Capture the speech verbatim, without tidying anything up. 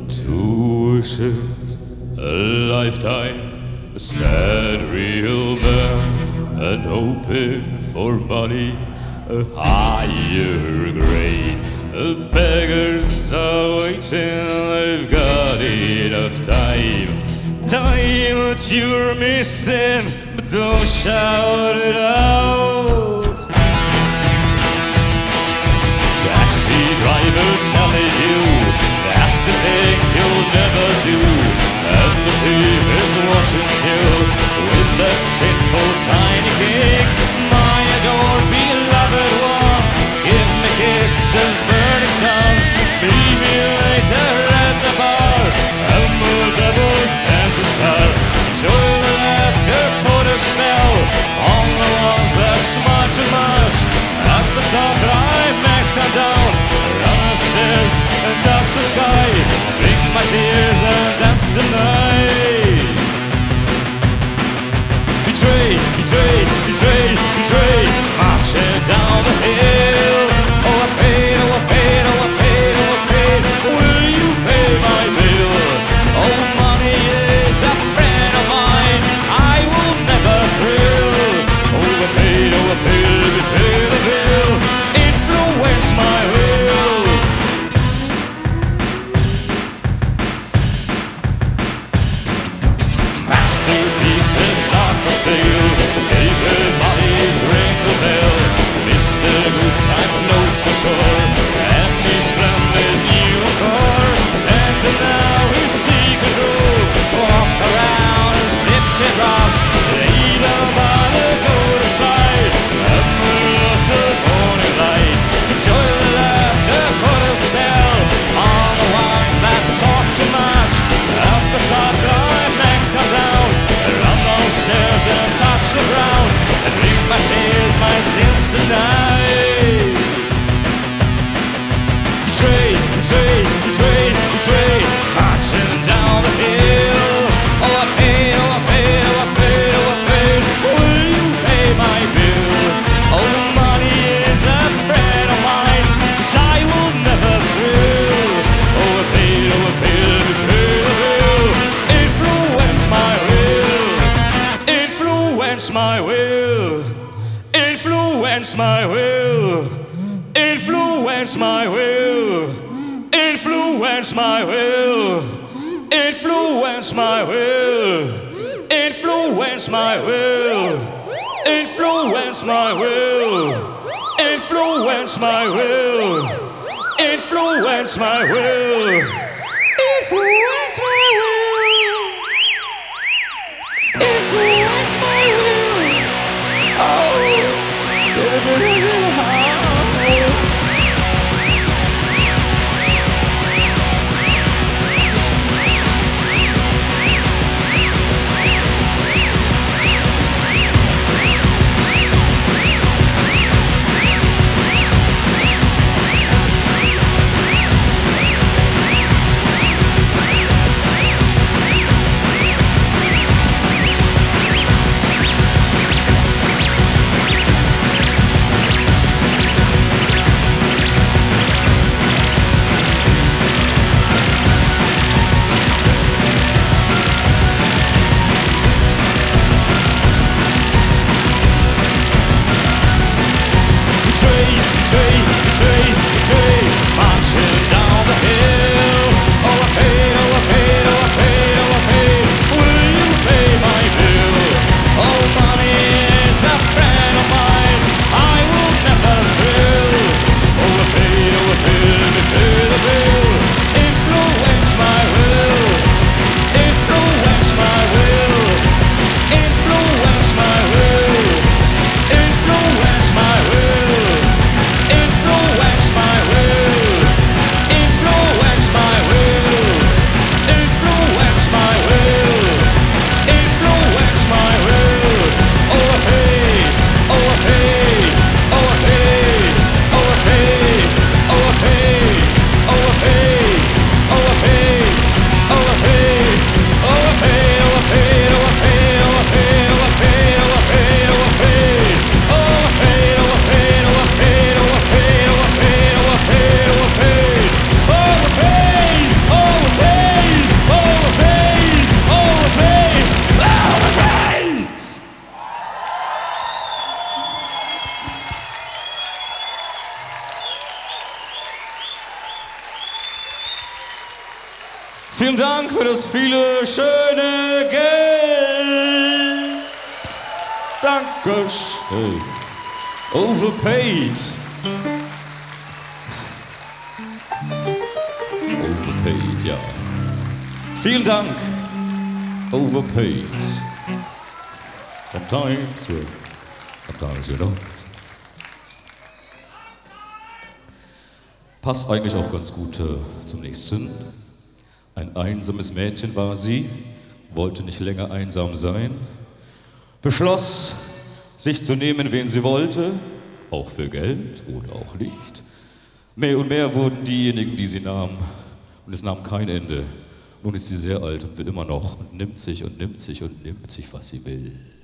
Two wishes, a lifetime, a sad real man, and hoping for money, a higher grade. The beggars are waiting, they've got enough time. Tell me what you're missing, but don't shout it out. Taxi driver telling you that's the things you'll never do, and the thief is watching still with the sinful tiny king. My adored beloved one, give me kisses, burning sun. Meet me later at the bar, and the devil's cancer scar. Enjoy the laughter, put a spell on the ones that smart too much. At the top, climax come down, run upstairs and touch the sky. Drink my tears and dance the night. Betrayed, betrayed, betrayed, betrayed, marching down the hill. Oh, I paid, oh, I paid, oh, I paid, oh, I paid. Will you pay my bill? Oh, money is a friend of mine, I will never thrill. Oh, I paid, oh, I paid, let me pay the bill. Influence my will. Masterpieces are for sale, naked bodies ring the bell. Mister Good Times knows for sure, and his splendid new car. And till now his secret road, walk around and sip teardrops, lay down by the golden side, and the laughter morning light. Enjoy the laughter, put a spell on the ones that talk too much. At the top, climax come down, run downstairs and touch the ground, and drink my tears, my sins tonight. Betrayed, betrayed, betrayed, betrayed, marching down the hill. Oh, I paid, oh, I paid, oh, I paid, oh, I paid. Will you pay my bill? Oh, money is a friend of mine, which I will never thrill. Oh, I paid, oh, I paid, let me pay the bill. Influence my will, influence my will, influence my will, influence my will, influence my will, influence my will, influence my will, influence my will, influence my will, influence my will, influence my will, influence my will. Oh, baby, baby, baby, oh. Vielen Dank für das viele schöne Geld. Dankeschön. Overpaid. Overpaid, ja. Vielen Dank. Overpaid. Sometimes we're, sometimes we're not. Passt eigentlich auch ganz gut äh, zum nächsten. Ein einsames Mädchen war sie, wollte nicht länger einsam sein, beschloss, sich zu nehmen, wen sie wollte, auch für Geld oder auch nicht. Mehr und mehr wurden diejenigen, die sie nahm, und es nahm kein Ende. Nun ist sie sehr alt und will immer noch und nimmt sich und nimmt sich und nimmt sich, was sie will.